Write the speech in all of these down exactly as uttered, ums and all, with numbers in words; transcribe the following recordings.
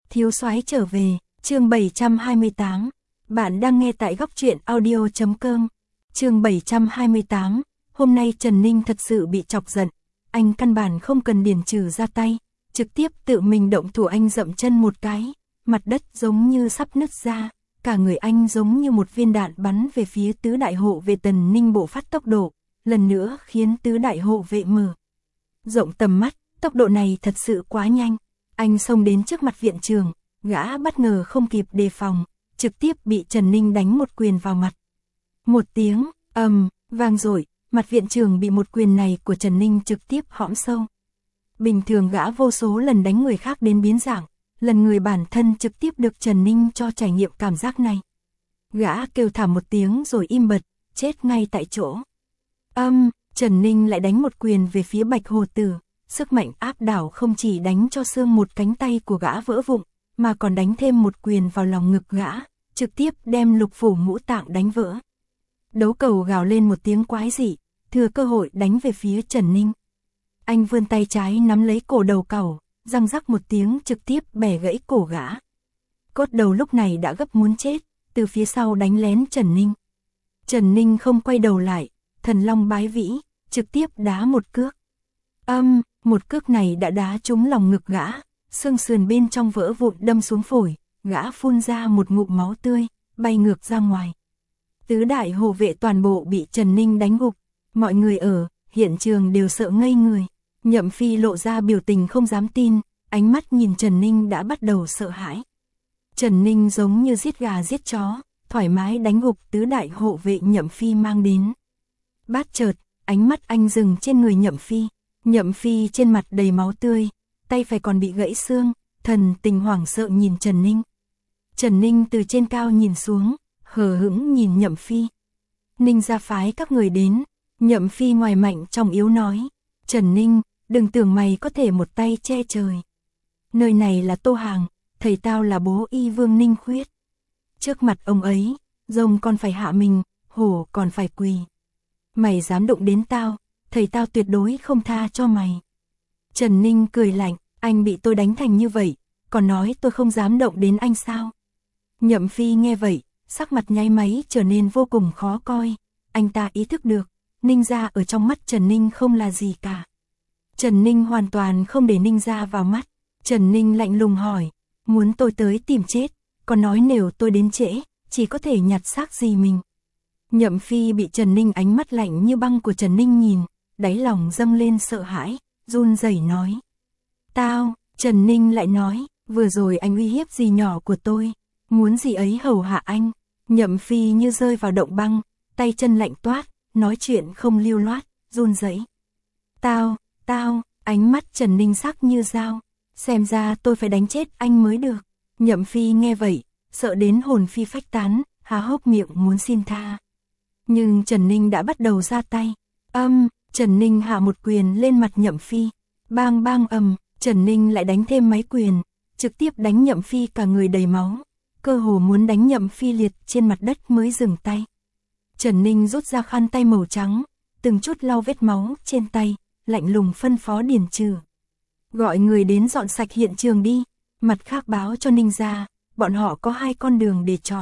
Thiếu soái trở về, chương bảy trăm hai mươi tám. Bạn đang nghe tại góc truyện audio chấm com. Chương bảy trăm hai mươi tám. Hôm nay Trần Ninh thật sự bị chọc giận. Anh căn bản không cần Điền Trừ ra tay, trực tiếp tự mình động thủ. Anh dậm chân một cái, mặt đất giống như sắp nứt ra, cả người anh giống như một viên đạn bắn về phía tứ đại hộ vệ. Tần Ninh bộc phát tốc độ, lần nữa khiến tứ đại hộ vệ mở rộng tầm mắt, tốc độ này thật sự quá nhanh. Anh xông đến trước mặt viện trưởng, gã bất ngờ không kịp đề phòng, trực tiếp bị Trần Ninh đánh một quyền vào mặt. Một tiếng ầm vang dội, mặt viện trưởng bị một quyền này của Trần Ninh trực tiếp hõm sâu. Bình thường gã vô số lần đánh người khác đến biến dạng, lần người bản thân trực tiếp được Trần Ninh cho trải nghiệm cảm giác này. Gã kêu thảm một tiếng rồi im bặt, chết ngay tại chỗ. Âm, Trần Ninh lại đánh một quyền về phía Bạch Hồ Tử, sức mạnh áp đảo không chỉ đánh cho xương một cánh tay của gã vỡ vụn, mà còn đánh thêm một quyền vào lòng ngực gã, trực tiếp đem lục phủ ngũ tạng đánh vỡ. Đấu cầu gào lên một tiếng quái dị, thừa cơ hội đánh về phía Trần Ninh. Anh vươn tay trái nắm lấy cổ đầu cẩu, răng rắc một tiếng trực tiếp bẻ gãy cổ gã. Cốt đầu lúc này đã gấp muốn chết, từ phía sau đánh lén Trần Ninh. Trần Ninh không quay đầu lại, thần long bái vĩ, trực tiếp đá một cước. Âm, một cước này đã đá trúng lòng ngực gã, xương sườn bên trong vỡ vụn đâm xuống phổi, gã phun ra một ngụm máu tươi, bay ngược ra ngoài. Tứ đại hộ vệ toàn bộ bị Trần Ninh đánh gục, mọi người ở hiện trường đều sợ ngây người. Nhậm Phi lộ ra biểu tình không dám tin, ánh mắt nhìn Trần Ninh đã bắt đầu sợ hãi. Trần Ninh giống như giết gà giết chó, thoải mái đánh gục tứ đại hộ vệ Nhậm Phi mang đến. Bát chợt, ánh mắt anh dừng trên người Nhậm Phi. Nhậm Phi trên mặt đầy máu tươi, tay phải còn bị gãy xương, thần tình hoảng sợ nhìn Trần Ninh. Trần Ninh từ trên cao nhìn xuống, hờ hững nhìn Nhậm Phi. Ninh gia phái các người đến. Nhậm Phi ngoài mạnh trong yếu nói. Trần Ninh, đừng tưởng mày có thể một tay che trời. Nơi này là Tô Hàng, thầy tao là bố y vương Ninh Khuyết. Trước mặt ông ấy, rồng còn phải hạ mình, hổ còn phải quỳ. Mày dám đụng đến tao, thầy tao tuyệt đối không tha cho mày. Trần Ninh cười lạnh, anh bị tôi đánh thành như vậy, còn nói tôi không dám động đến anh sao? Nhậm Phi nghe vậy, sắc mặt nháy máy trở nên vô cùng khó coi. Anh ta ý thức được, Ninh gia ở trong mắt Trần Ninh không là gì cả. Trần Ninh hoàn toàn không để Ninh gia vào mắt. Trần Ninh lạnh lùng hỏi, muốn tôi tới tìm chết, còn nói nếu tôi đến trễ, chỉ có thể nhặt xác gì mình. Nhậm Phi bị Trần Ninh ánh mắt lạnh như băng của Trần Ninh nhìn, đáy lòng dâng lên sợ hãi, run rẩy nói. Tao, Trần Ninh lại nói, vừa rồi anh uy hiếp gì nhỏ của tôi, muốn gì ấy hầu hạ anh. Nhậm Phi như rơi vào động băng, tay chân lạnh toát, nói chuyện không lưu loát, run rẩy. Tao, tao, ánh mắt Trần Ninh sắc như dao, xem ra tôi phải đánh chết anh mới được. Nhậm Phi nghe vậy, sợ đến hồn phi phách tán, há hốc miệng muốn xin tha. Nhưng Trần Ninh đã bắt đầu ra tay. Âm, Trần Ninh hạ một quyền lên mặt Nhậm Phi. Bang bang ầm, Trần Ninh lại đánh thêm mấy quyền, trực tiếp đánh Nhậm Phi cả người đầy máu. Cơ hồ muốn đánh Nhậm Phi liệt trên mặt đất mới dừng tay. Trần Ninh rút ra khăn tay màu trắng, từng chút lau vết máu trên tay, lạnh lùng phân phó Điền Trừ. Gọi người đến dọn sạch hiện trường đi, mặt khác báo cho Ninh gia, bọn họ có hai con đường để chọn.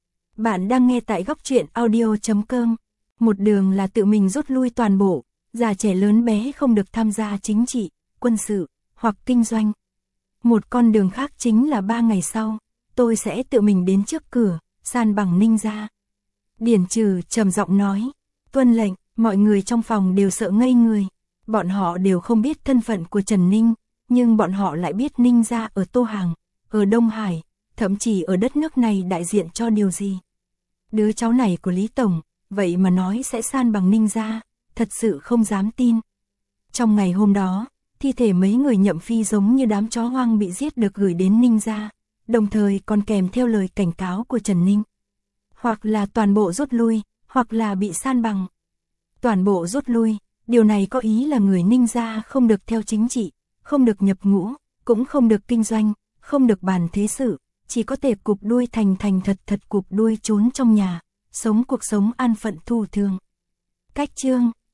Bạn đang nghe tại góc truyện audio chấm com. Một đường là tự mình rút lui toàn bộ, già trẻ lớn bé không được tham gia chính trị, quân sự, hoặc kinh doanh. Một con đường khác chính là ba ngày sau, tôi sẽ tự mình đến trước cửa, san bằng Ninh gia. Điền Trừ trầm giọng nói, tuân lệnh. Mọi người trong phòng đều sợ ngây người. Bọn họ đều không biết thân phận của Trần Ninh, nhưng bọn họ lại biết Ninh gia ở Tô Hàng, ở Đông Hải, thậm chí ở đất nước này đại diện cho điều gì. Đứa cháu này của Lý Tổng, vậy mà nói sẽ san bằng Ninh gia, thật sự không dám tin. Trong ngày hôm đó, thi thể mấy người Nhậm Phi giống như đám chó hoang bị giết được gửi đến Ninh gia, đồng thời còn kèm theo lời cảnh cáo của Trần Ninh. Hoặc là toàn bộ rút lui, hoặc là bị san bằng. Toàn bộ rút lui, điều này có ý là người Ninh gia không được theo chính trị, không được nhập ngũ, cũng không được kinh doanh, không được bàn thế sự, chỉ có thể cụp đuôi thành thành thật thật cụp đuôi trốn trong nhà, sống cuộc sống an phận thu thường. Cách chương